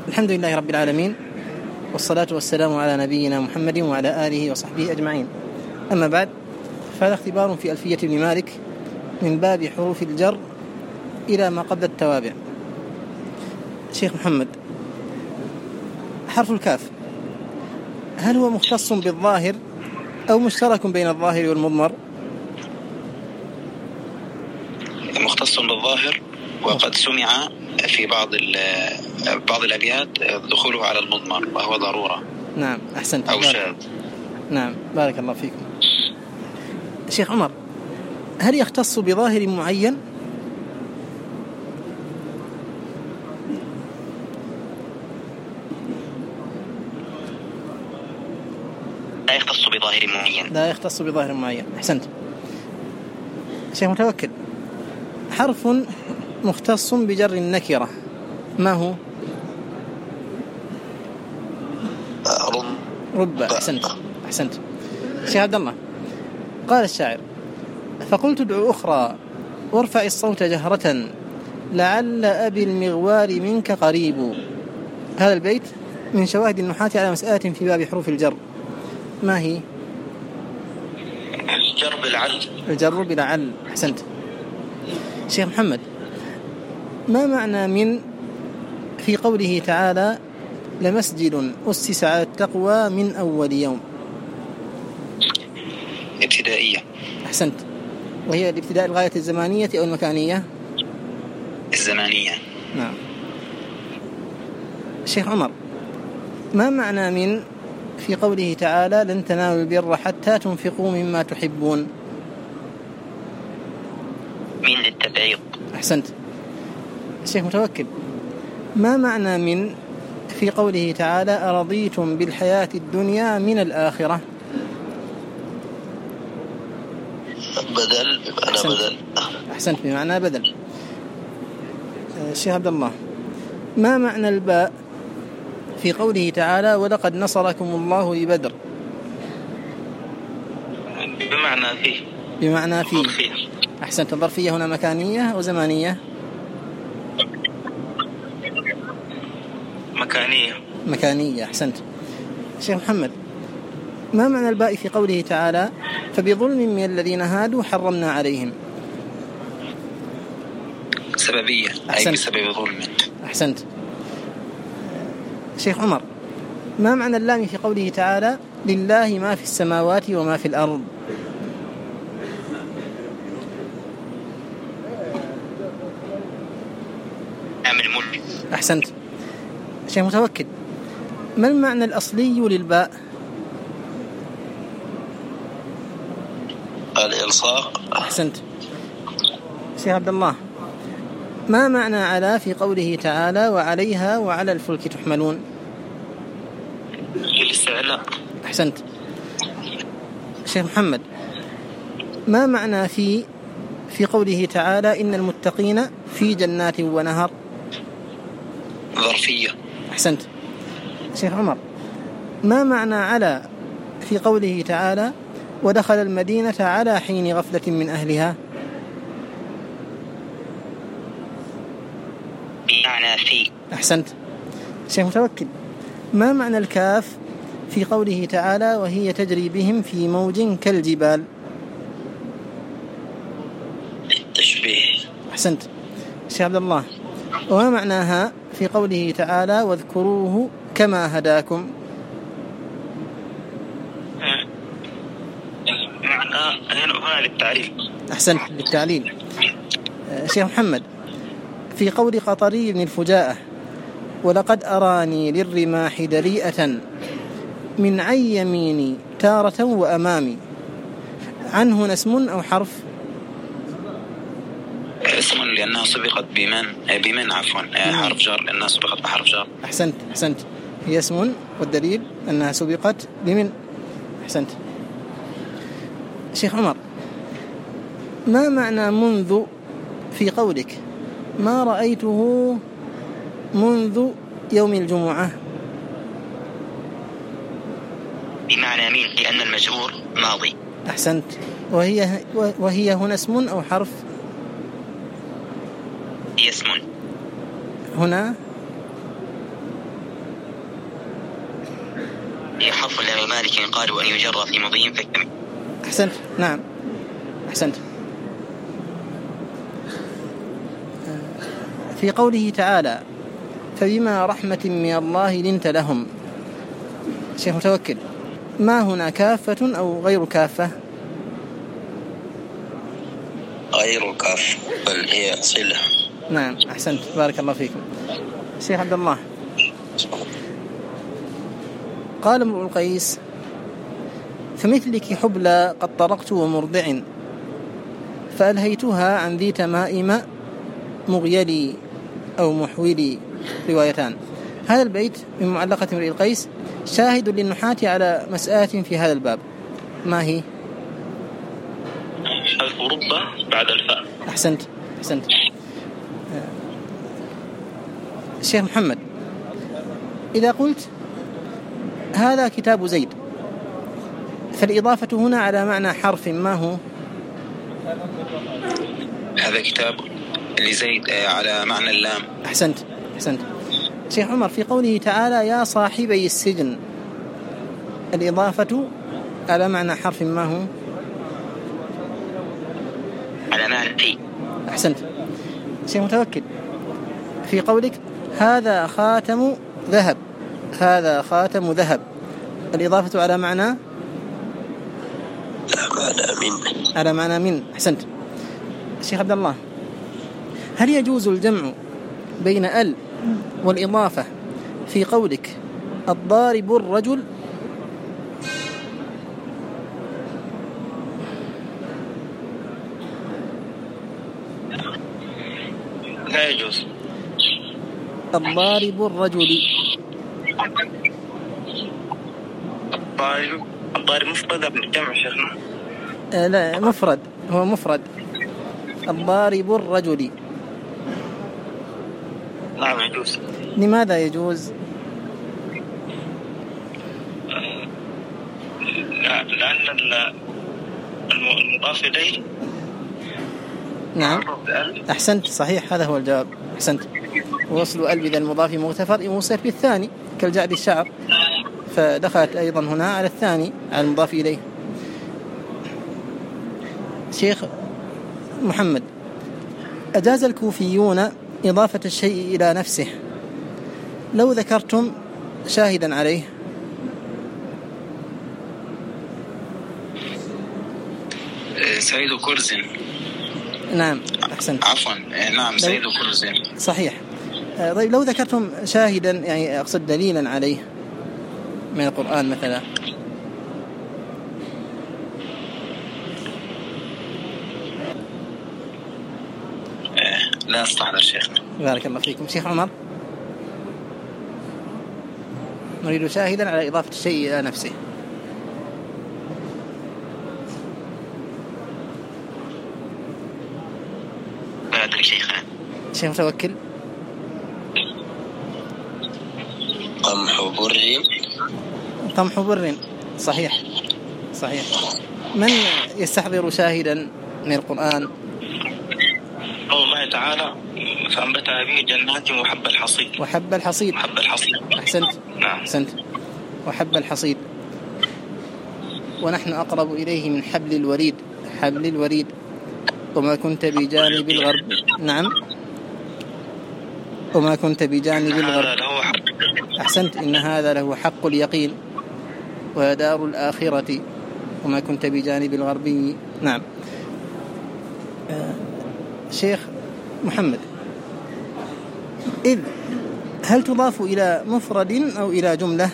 الحمد لله رب العالمين، والصلاة والسلام على نبينا محمد وعلى آله وصحبه أجمعين. أما بعد، فهذا اختبار في ألفية ابن مالك من باب حروف الجر إلى ما قبل التوابع. شيخ محمد، حرف الكاف هل هو مختص بالظاهر أو مشترك بين الظاهر والمضمر؟ مختص بالظاهر، وقد سمع في بعض الأبيات دخوله على المضمر وهو ضرورة. نعم، أحسنت. أو شاذ. نعم، بارك الله فيكم. شيخ عمر، هل يختص بظاهر معين؟ لا يختص بظاهر معين. لا يختص بظاهر معين، أحسنت. شيخ متوكل، حرف مختص بجر النكرة ما هو؟ رب. أحسنت. شيخ عبد الله، قال الشاعر: فقلت ادعو أخرى وارفع الصوت جهرة لعل أبي المغوار منك قريب. هذا البيت من شواهد النحاة على مسألة في باب حروف الجر، ما هي؟ الجر بلعل. أحسنت. شيخ محمد، ما معنى من في قوله تعالى لمسجد أسس على التقوى من أول يوم؟ ابتدائية. أحسنت. وهي الابتداء الغاية الزمانية أو المكانية؟ الزمانية. نعم. شيخ عمر، ما معنى من في قوله تعالى لن تنالوا البر حتى تنفقوا مما تحبون؟ من للتبعيض. أحسنت. الشيخ متوكل، ما معنى من في قوله تعالى أرضيتم بالحياة الدنيا من الآخرة؟ بدل. أحسنت، بمعنى بدل. الشيخ عبد الله، ما معنى الباء في قوله تعالى ولقد نصركم الله ببدر؟ بمعنى فيه. أحسنت. الظرفية هنا مكانية أو زمانية؟ مكانية. أحسنت. شيخ محمد، ما معنى الباء في قوله تعالى فبظلم من الذين هادوا حرمنا عليهم؟ سببية، أي بسبب ظلم. أحسنت. شيخ عمر، ما معنى اللام في قوله تعالى لله ما في السماوات وما في الأرض؟ الملك. أحسنت. شيخ متوكل، ما المعنى الأصلي للباء؟ الإلصاق. أحسنت. شيخ عبد الله، ما معنى على في قوله تعالى وعليها وعلى الفلك تحملون؟ الاستعلاء. أحسنت. شيخ محمد، ما معنى في قوله تعالى إن المتقين في جنات ونهر؟ ظرفية. أحسنت. شيخ عمر، ما معنى على في قوله تعالى ودخل المدينة على حين غفلة من أهلها؟ بمعنى في. أحسنت. شيخ متوكل، ما معنى الكاف في قوله تعالى وهي تجري بهم في موج كالجبال؟ تشبيه. أحسنت. شيخ عبد الله، وما معناها في قوله تعالى واذكروه كما هداكم؟ معنى هنا للتعليل. أحسنت، للتعليل. شيخ محمد، في قول قطري بن الفجاءة ولقد أراني للرماح دليئة من عن يميني تارة وأمامي، عنه اسم أو حرف؟ اسم لأنها سبقت بمن عفوا حرف جر، لأنها سبقت بحرف جر. أحسنت. هي اسم، والدليل أنها سبقت بمن. أحسنت. شيخ عمر، ما معنى منذ في قولك ما رأيته منذ يوم الجمعة؟ بمعنى من، لأن المجرور ماضي. أحسنت. وهي هنا اسم أو حرف؟ هي اسم. هنا حرف لام مالك قالوا أن يجر في مضيهم فاجتمع. أحسنت، نعم أحسنت. في قوله تعالى فبما رحمة من الله لنت لهم، شيخ متوكل، ما هنا كافة أو غير كافة؟ غير كافة بل هي صلة. نعم أحسنت، بارك الله فيكم. شيخ عبد الله، قال امرؤ القيس فمثلك حبلى قد طرقت ومرضع فألهيتها عن ذي تمائم مغيلي أو محولي، روايتان. هذا البيت من معلقة امرئ القيس شاهد للنحاة على مسألة في هذا الباب، ما هي؟ حذف ربة بعد الفاء. أحسنت أحسنت. الشيخ محمد، إذا قلت هذا كتاب زيد فالإضافة هنا على معنى حرف، ما هو؟ هذا كتاب لزيد على معنى اللام. أحسنت أحسنت. شيخ عمر، في قوله تعالى يا صاحبي السجن الإضافة على معنى حرف، ما هو؟ على معنى في. أحسنت. شيخ متوكل، في قولك هذا خاتم ذهب، هذا خاتم ذهب، الإضافة على معنى على معنى من. أحسنت. الشيخ عبد الله، هل يجوز الجمع بين ال والإضافة في قولك الضارب الرجل؟ لا يجوز. الضارب الرجل. الضارب مفرد ابن جمع شيخنا. لا مفرد، هو مفرد. الضارب الرجل. نعم يجوز. لماذا يجوز؟ لأن المضاف إليه. نعم أحسنت، صحيح، هذا هو الجواب. أحسنت. وصل ال بذا المضاف مغتفر يوصف بالثاني كالجعد الشعر، فدخلت أيضا هنا على الثاني على المضاف إليه. شيخ محمد، أجاز الكوفيون إضافة الشيء إلى نفسه لو ذكرتم شاهدا عليه. سيد كرز. نعم أحسنت، عفوا نعم سيد كرز صحيح. طيب لو ذكرتم شاهدا، يعني أقصد دليلا عليه من القرآن مثلا. لا أستحضر شيخنا. بارك الله فيكم. شيخ عمر، نريد شاهدا على إضافة الشيء إلى نفسه. لا أدري شيخنا. شيخ متوكل. قمح بر. قمح بر، صحيح صحيح. من يستحضر شاهدا من القرآن؟ قول الله تعالى فأنبتها به جنات وحب الحصيد. وحب الحصيد. حب الحصيد. أحسنت. نعم أحسنت. وحب الحصيد. ونحن أقرب إليه من حبل الوريد، حبل الوريد. وما كنت بجانب الغرب. نعم، وما كنت بجانب الغرب. أحسنت، إن هذا له حق اليقين ودار الآخرة وما كنت بجانب الغربي. نعم. شيخ محمد، إذ هل تضاف إلى مفرد أو إلى جملة؟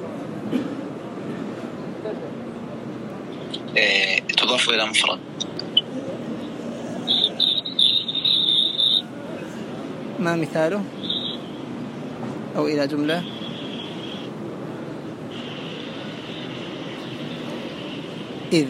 تضاف إلى مفرد. ما مثاله؟ أو إلى جملة؟ إذ.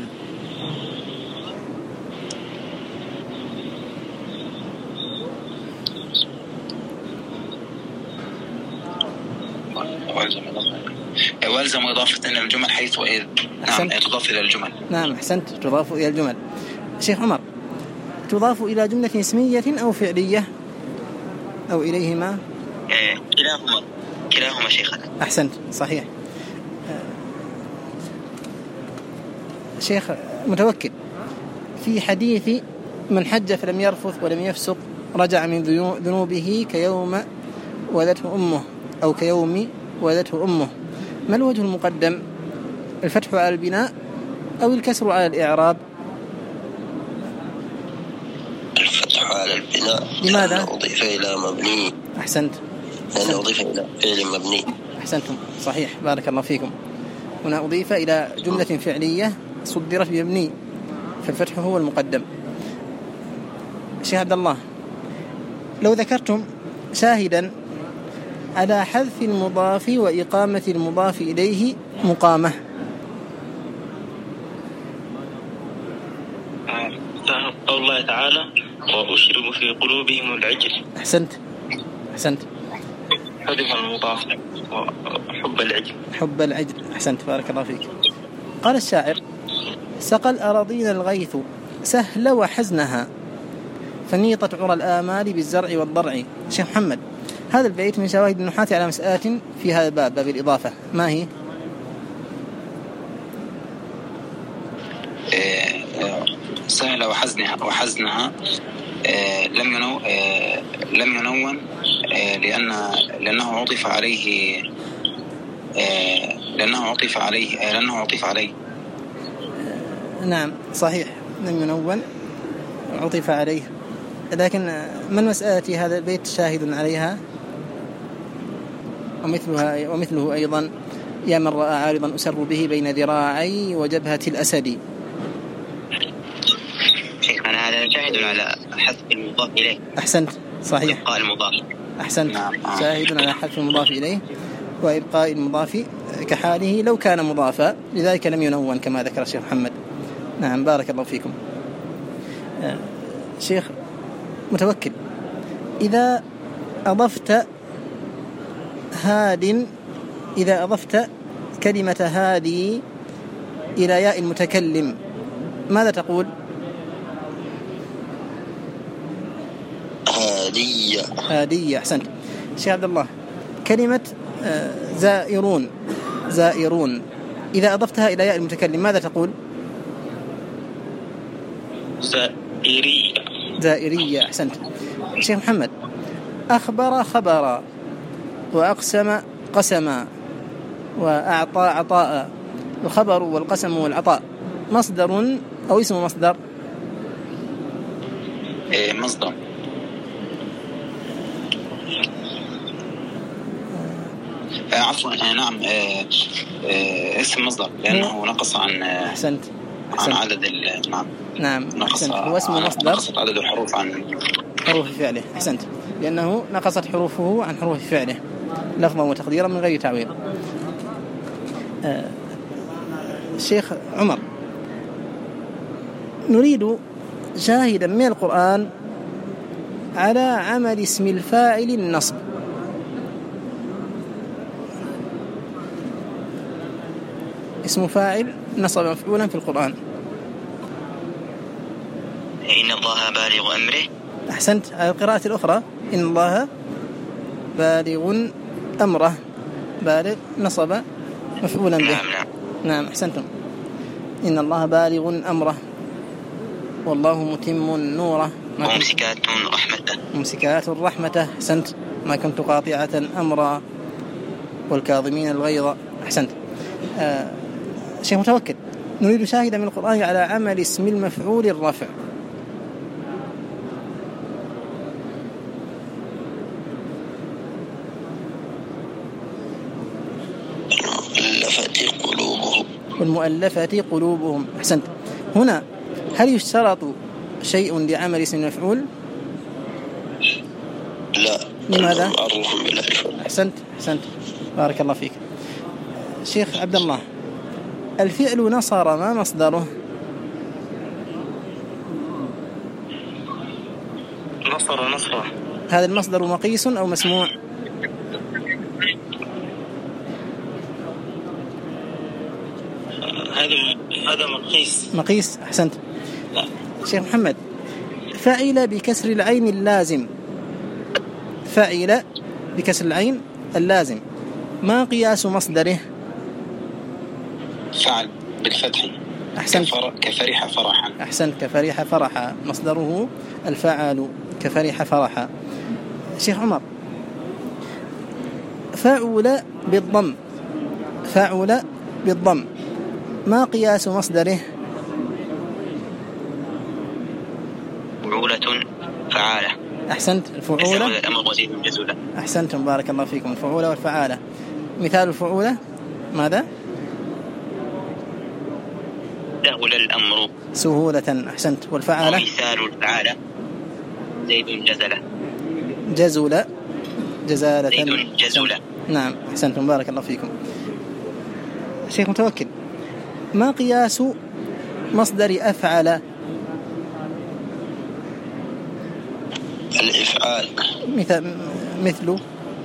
والزم إضافة إلى الجمل حيث وإذ. نعم تضاف إلى الجمل. نعم أحسنت، تضاف إلى الجمل. شيخ عمر، تضاف إلى جملة اسمية أو فعلية أو إليهما؟ كلاهما شيخنا. أحسنت، صحيح. شيخ متوكل في حديث من حج فلم يرفث ولم يفسق رجع من ذنوبه كيوم ولدته أمه أو كيوم ولدته أمه، ما الوجه المقدم؟ الفتح على البناء أو الكسر على الإعراب؟ الفتح على البناء. لماذا؟ أضيف إلى مبني. أحسنت. لأنه أضيف إلى فعل مبني. أحسنتم، صحيح، بارك الله فيكم. هنا أضيف إلى جملة فعلية صدرت بمبني، فالفتح هو المقدم. شيخ عبد الله، لو ذكرتم شاهدا على حذف المضاف وإقامة المضاف إليه مقامة. قول الله تعالى وأشربوا في قلوبهم العجل. أحسنت. حذف المضاف وحب العجل. حب العجل، أحسنت، بارك الله فيك. قال الشاعر: سقى الأراضين الغيث سهل وحزنها فنيطت عرى الآمال بالزرع والضرع. شيخ محمد، هذا البيت من شواهد النحاة على مسألة في هذا الباب، باب الإضافة، ما هي؟ سهل وحزنها لم ينون لأنه عطف عليه. نعم صحيح، لم ينون عطف عليه، لكن ما المسألة هذا البيت شاهد عليها؟ ومثله أيضا: يا من رأى عارضا أسر به بين ذراعي وجبهة الأسد. شيخنا هذا شاهد على حذف المضاف إليه. أحسنت، صحيح، إبقاء المضاف. أحسنت، شاهد على حذف المضاف إليه وإبقاء المضاف كحاله لو كان مضافا، لذلك لم ينون كما ذكر الشيخ محمد. نعم، بارك الله فيكم. شيخ متوكل، إذا أضفت كلمة هادي إلى ياء المتكلم ماذا تقول؟ هادية، أحسنت. شيخ عبد الله، كلمة زائرون إذا أضفتها إلى ياء المتكلم ماذا تقول؟ زائرية، أحسنت. شيخ محمد، أخبر خبرا وأقسم قسما وأعطى عطاء، الخبر والقسم والعطاء مصدر أو اسم مصدر؟ مصدر. عفوا، نعم، اسم مصدر لأنه نقص عن أحسنت. عن عدد نعم أحسنت، هو اسم مصدر، نقصت عدد الحروف عن حروف فعله. أحسنت، لأنه نقصت حروفه عن حروف فعله لفظا وتقديرا من غير تعويض. الشيخ عمر، نريد شاهدا من القرآن على عمل اسم الفاعل النصب. اسم فاعل نصب مفعولا في القرآن. إن الله بالغ أمره. أحسنت، على القراءة الأخرى إن الله بالغ أمره، بالغ نصب مفعولا به. نعم أحسنتم. إن الله بالغ أمره والله متم نوره ممسكات رحمته. أحسنت، ما كنت قاطعة أمرا والكاظمين الغيظ. أحسنت. شيخ متوكل، نريد شاهدا من القرآن على عمل اسم المفعول الرفع. والمؤلفة قلوبهم. أحسنت. هنا هل يشترط شيء لعمل اسم المفعول؟ لا. لماذا؟ أحسنت، بارك الله فيك. شيخ عبد الله، الفعل نصر ما مصدره؟ نصر. هذا المصدر مقيس أو مسموع؟ هذا مقيس. أحسنت. شيخ محمد، فعل بكسر العين اللازم، فعل بكسر العين اللازم ما قياس مصدره؟ فعل بالفتح. أحسنت. كفرح فرحا. أحسنت، كفرح فرحا، مصدره الفعال، كفرح فرحا. شيخ عمر، فعل بالضم، فعل بالضم ما قياس مصدره؟ فعولة فعالة. أحسنت، الفعولة. الأمر وزيد جزولة. أحسنتم، بارك الله فيكم. الفعولة والفعالة. مثال الفعولة ماذا؟ سهل الأمر. سهولة. أحسنت. والفعالة؟ ومثال الفعالة زيد جزلة. جزولة، جزالة. زيد جزولة. نعم، أحسنتم، بارك الله فيكم. شيخ متوكل، ما قياس مصدر أفعل؟ الإفعال. مثل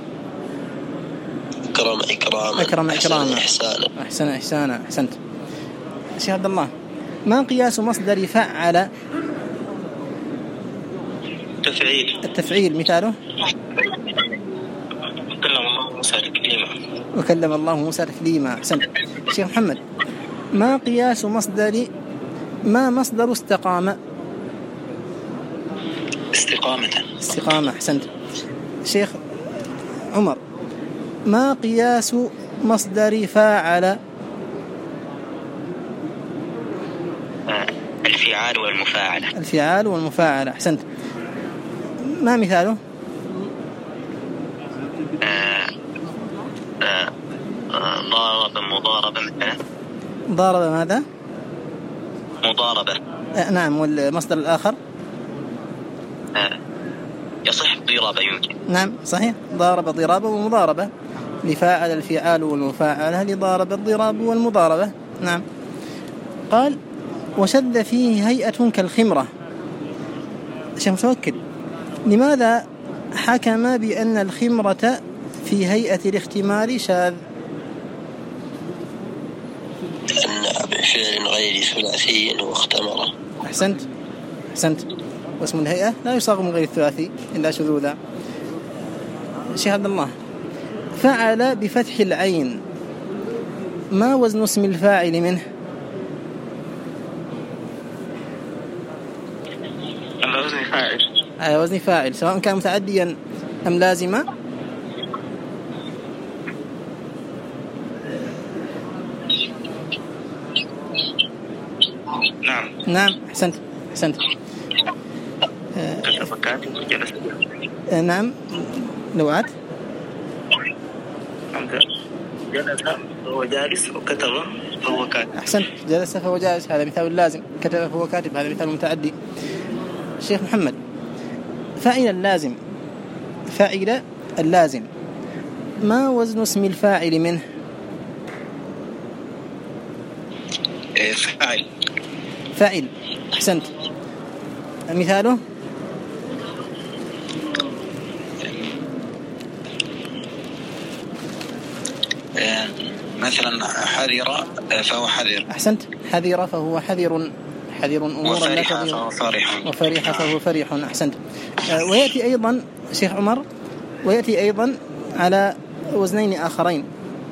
أكرم إكراما، إحسانا. أحسنت. شيخ عبد الله، ما قياس مصدر فعل؟ التفعيل. مثاله؟ وكلم الله موسى تكليما. أحسنت. شيخ محمد، ما قياس مصدر استقام؟ استقامة. أحسنت. شيخ عمر، ما قياس مصدر فاعل؟ الفعال والمفاعلة. أحسنت. ما مثاله؟ مضاربة مثلا. ضارب ماذا؟ مضاربة. نعم. والمصدر الآخر؟ يصح ضرابة يمكن. نعم صحيح، ضارب ضرابة ومضاربة، لفاعل الفعال والمفاعلة، لضارب الضراب والمضاربة. نعم. قال وشذ فيه هيئة كالخمرة. شيخ متوكل، لماذا حكم بأن الخمرة في هيئة الاختمار شاذ؟ أن بفعل غير ثلاثي واختمر. أحسنت. واسم الهيئة لا يصاغ من غير الثلاثي إلا شذوذا. شيخ عبد الله، فعل بفتح العين، ما وزن اسم الفاعل منه؟ على وزن فاعل، سواء كان متعديا أم لازما. نعم. أحسنت. نعم. لوعات. جلس فهو جالس، وكتب فهو كاتب. أحسنت. جلس فهو جالس، هذا مثال لازم. كتب فهو كاتب، هذا مثال متعدي. شيخ محمد، فاعل اللازم ما وزن اسم الفاعل منه؟ فاعل. أحسنت. مثاله؟ مثلا حذر فهو حذر. أحسنت. حذر فهو حذر أمورا لا تضير. وفرح فهو فرح. أحسنت. ويأتي أيضا شيخ عمر، ويأتي أيضا على وزنين آخرين،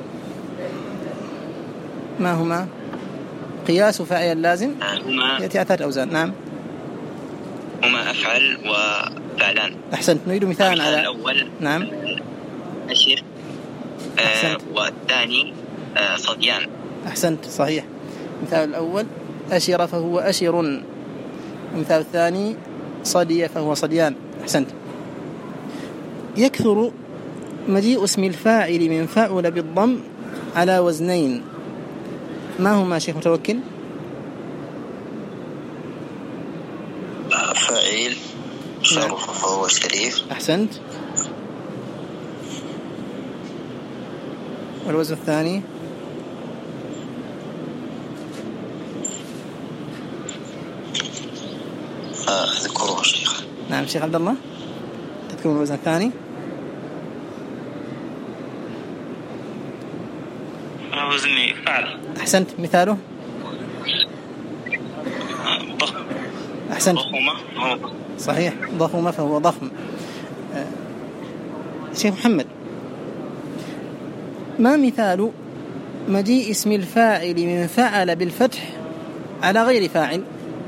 ما هما؟ قياس فاعل اللازم يأتي على 3 أوزان. نعم. هما أفعل وفعلان. أحسنت. نريد مثال على الأول. نعم. أشر. والثاني صديان. أحسنت. صحيح. مثال الأول أشر فهو أشر، ومثال الثاني صدي فهو صديان. أحسنت. يكثر مجيء اسم الفاعل من فاعل بالضم على وزنين، ما هما شيخ متوكل؟ فاعل صرف فهو شريف. أحسنت. والوزن الثاني؟ أذكره شيخ. نعم شيخ عبد الله، تذكرون الوزن الثاني؟ وزني فعل. أحسنت. مثاله؟ ضخم. أحسنت. ضخمة. صحيح، ضخمة فهو ضخم. شيخ محمد، ما مثال مجيء اسم الفاعل من فعل بالفتح على غير فاعل.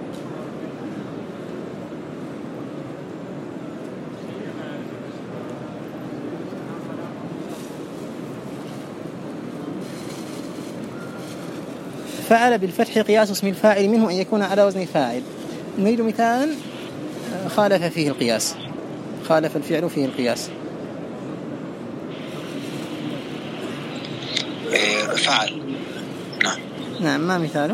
فعل بالفتح قياس اسم الفاعل منه أن يكون على وزن فاعل. نريد مثالا خالف فيه القياس، خالف الفعل فيه القياس. فعل. نعم. ما مثاله؟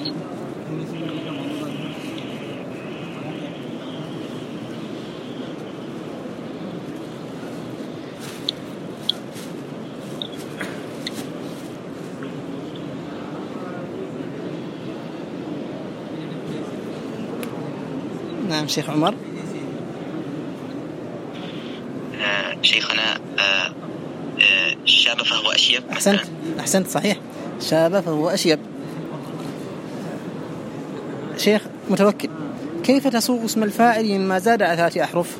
نعم شيخ عمر. شيخنا شاب فهو أشيب. أحسنت صحيح، شاب فهو أشيب. شيخ متوكل، كيف تصوغ اسم الفاعل مما زاد على 3 أحرف؟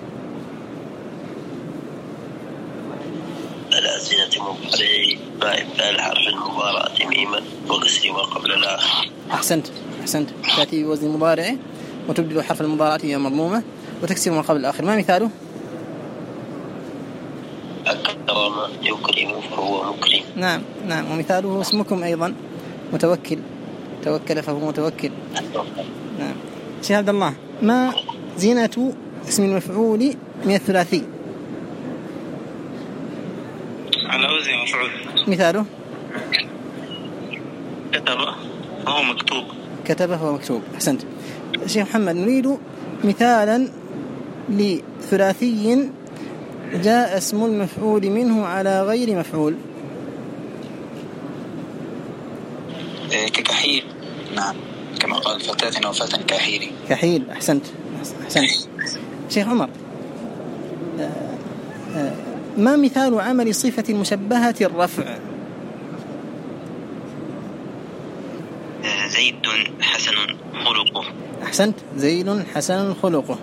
الأزمنة مضارع باء الحرف المضارع ميما وكسر وقبل الآخر. أحسنت تأتي بوزن مضارع وتبدل حرف المضارعة هي مضمومة وتكسر ما قبل الآخر. ما مثاله؟ أكرم يكرم فهو مكرم. نعم. ومثاله اسمكم أيضا متوكل، توكل فهو متوكل. نعم. شيخ عبد الله، ما زينة اسم المفعول من الثلاثي؟ على وزن مفعول. مثاله؟ كتب فهو مكتوب. أحسنت. شيخ محمد، نريد مثالا لثلاثي جاء اسم المفعول منه على غير مفعول. ككحيل. نعم، كما قال فتاة وفتى كحيل. أحسنت. شيخ عمر، ما مثال عمل صفة مشبهة الرفع؟ زيد حسن خلقه. أحسنت، زيد حسن خلقه.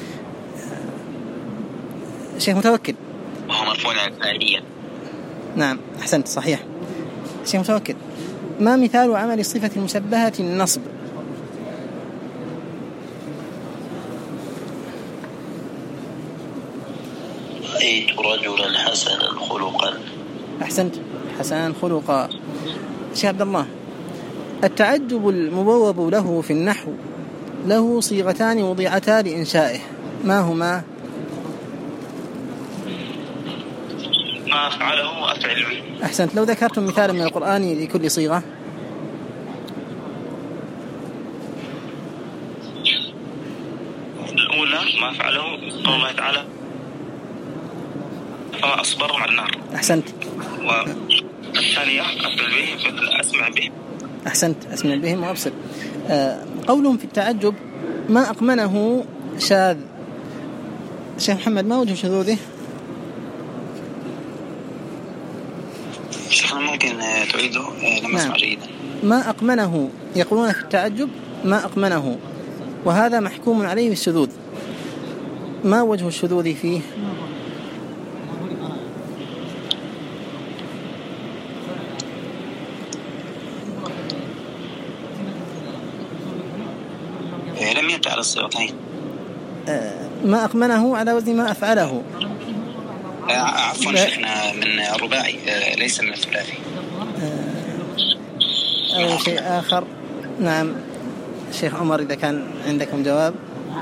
شيخ متوكل، وهو مرفوع على الفاعلية. نعم أحسنت صحيح. شيخ متوكل، ما مثال عمل صفة مشبهة النصب؟ رأيت رجلا حسنا خلقا. أحسنت، حسنا خلقا. شيخ عبد الله، التعجب المبوب له في النحو له صيغتان وضعتا لإنشائه، ما هما؟ ما أفعله وأفعل به. أحسنت. لو ذكرتم مثالا من القرآن لكل صيغة. الأولى ما أفعله قوله تعالى فما أصبرهم على النار. أحسنت. والثانية أفعل به مثل أسمع به. أحسنت، أسمع بهم وأبصر. قولهم في التعجب ما أقمنه شاذ. شيخ محمد، ما وجه شذوذه؟ شيخنا ممكن تعيده؟ لم أسمع جيدا. ما أقمنه، يقولون في التعجب ما أقمنه، وهذا محكوم عليه بالشذوذ. ما وجه الشذوذ فيه؟ لم يأتي على الصيغتين. ما أقمنه على وزن ما أفعله. عفوا شيخنا، من الرباعي ليس من الثلاثي. أو شيء آخر. نعم شيخ عمر، إذا كان عندكم جواب.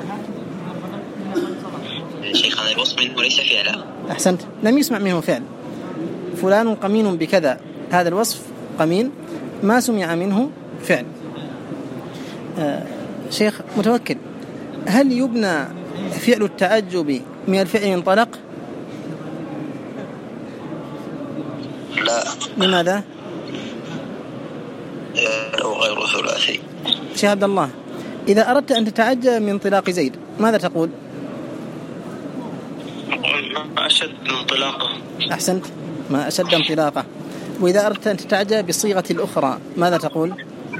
شيخنا الوصف منه ليس فعلا. أحسنت، لم يسمع منه فعل. فلان قمين بكذا، هذا الوصف قمين، ما سمع منه فعل. شيخ متوكل، هل يبنى فعل التعجب من الفعل انطلق؟ لا. لماذا؟ لو غير ثلاثي. شيخ عبد الله، إذا أردت أن تتعجب من انطلاق زيد ماذا تقول؟ ما أشد انطلاقه. أحسنت، ما أشد انطلاقه. وإذا أردت أن تتعجب بالصيغة الأخرى ماذا تقول؟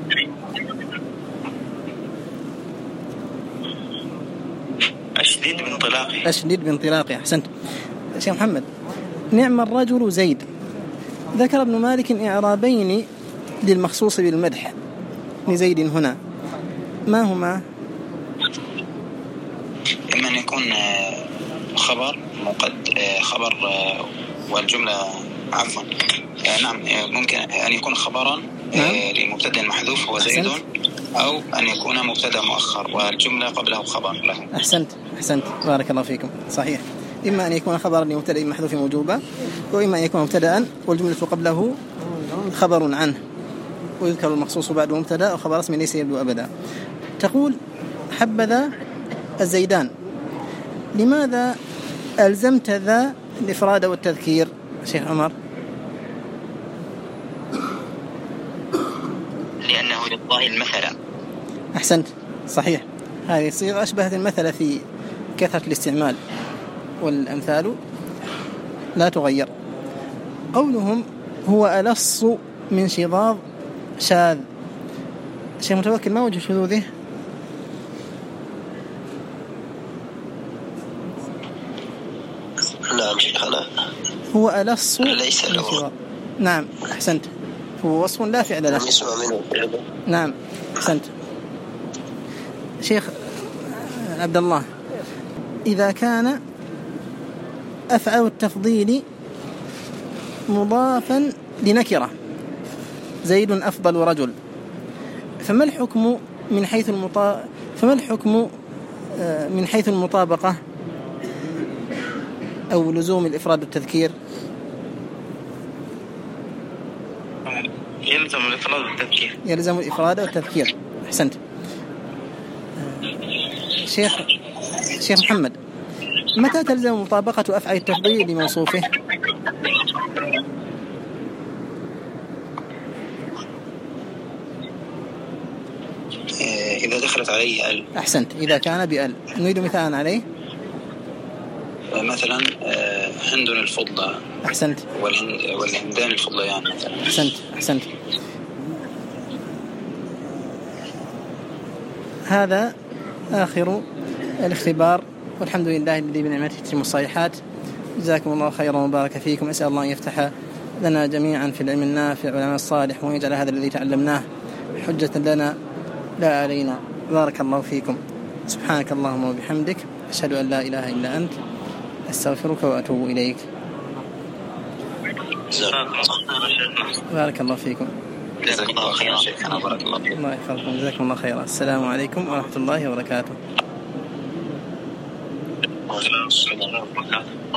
أشدد بانطلاقه. أحسنت. شيخ محمد، نعم الرجل زيد. ذكر ابن مالك إعرابين للمخصوص بالمدح، لزيد هنا ما هما؟ إما أن يكون خبر والجملة عفوا نعم ممكن أن يكون خبرا لمبتدأ محذوف هو زيد، أو أن يكون مبتدأ مؤخر والجملة قبله خبر له. أحسنت بارك الله فيكم. صحيح، إما أن يكون خبرا لمبتدأ محذوف وجوبا، وإما أن يكون مبتدأ والجملة قبله خبر عنه ويذكر المخصوص بعد مبتدأ أو خبر اسم ليس يبدو أبدا. تقول حبذا الزيدان، لماذا ألزمت ذا الإفراد والتذكير شيخ عمر؟ لأنه لله المثل. أحسنت، صحيح، هذه الصيغة أشبهت المثل في كثرة الاستعمال، والأمثال لا تغير. قولهم هو ألص من شظاظ شاذ، شيء متوكل ما وجه شذوذه؟ نعم شيخنا، هو ألص ليس له. نعم أحسنت، هو وصف لا فعل له. نعم أحسنت. شيخ عبد الله، إذا كان أفعل التفضيل مضافا لنكرة زيد أفضل رجل، فما الحكم من حيث المطابقة أو لزوم الإفراد والتذكير؟ يلزم الإفراد والتذكير. أحسنت. شيخ محمد، متى تلزم مطابقة أفعال التفضيل لموصوفه؟ إذا دخلت عليه ال. أحسنت، إذا كان بأل. نريد مثالا عليه. مثلا هند الفضة. أحسنت. والهندان الفضليان مثلا. أحسنت. هذا آخر الاختبار، والحمد لله الذي بنعمته تتم الصالحات. جزاكم الله خيرا وبارك فيكم. أسأل الله أن يفتح لنا جميعا في العلم النافع والعمل الصالح، ويجعل هذا الذي تعلمناه حجة لنا لا علينا. بارك الله فيكم. سبحانك اللهم وبحمدك، أشهد أن لا إله إلا أنت، أستغفرك وأتوب إليك. بارك الله فيكم. جزاك الله خيرا شيخنا، بارك الله فيكم. الله يحفظكم، جزاكم الله خيرا. السلام عليكم ورحمة الله وبركاته.